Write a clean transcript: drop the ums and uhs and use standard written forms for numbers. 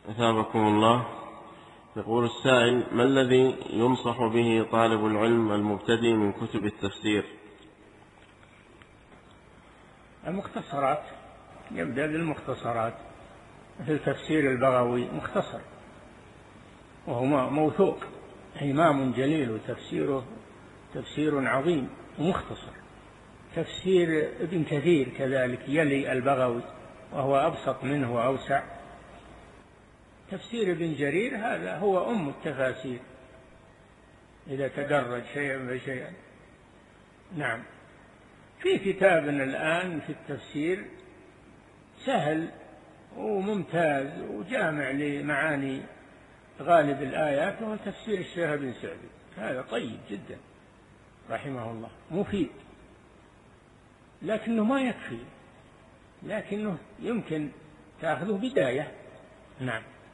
أثابكم الله. يقول السائل: ما الذي ينصح به طالب العلم المبتدئ من كتب التفسير؟ المختصرات، يبدأ بالمختصرات، مثل تفسير البغوي مختصر وهو موثوق، إمام جليل وتفسيره تفسير عظيم ومختصر. تفسير ابن كثير كذلك يلي البغوي وهو أبسط منه وأوسع. تفسير ابن جرير هذا هو أم التفاسير إذا تدرج شيئا فشيئا. نعم. في كتاب الآن في التفسير سهل وممتاز وجامع لمعاني غالب الآيات، وهو تفسير الشيخ بن سعدي، هذا طيب جدا رحمه الله، مفيد، لكنه ما يكفي، لكنه يمكن تأخذه بداية. نعم.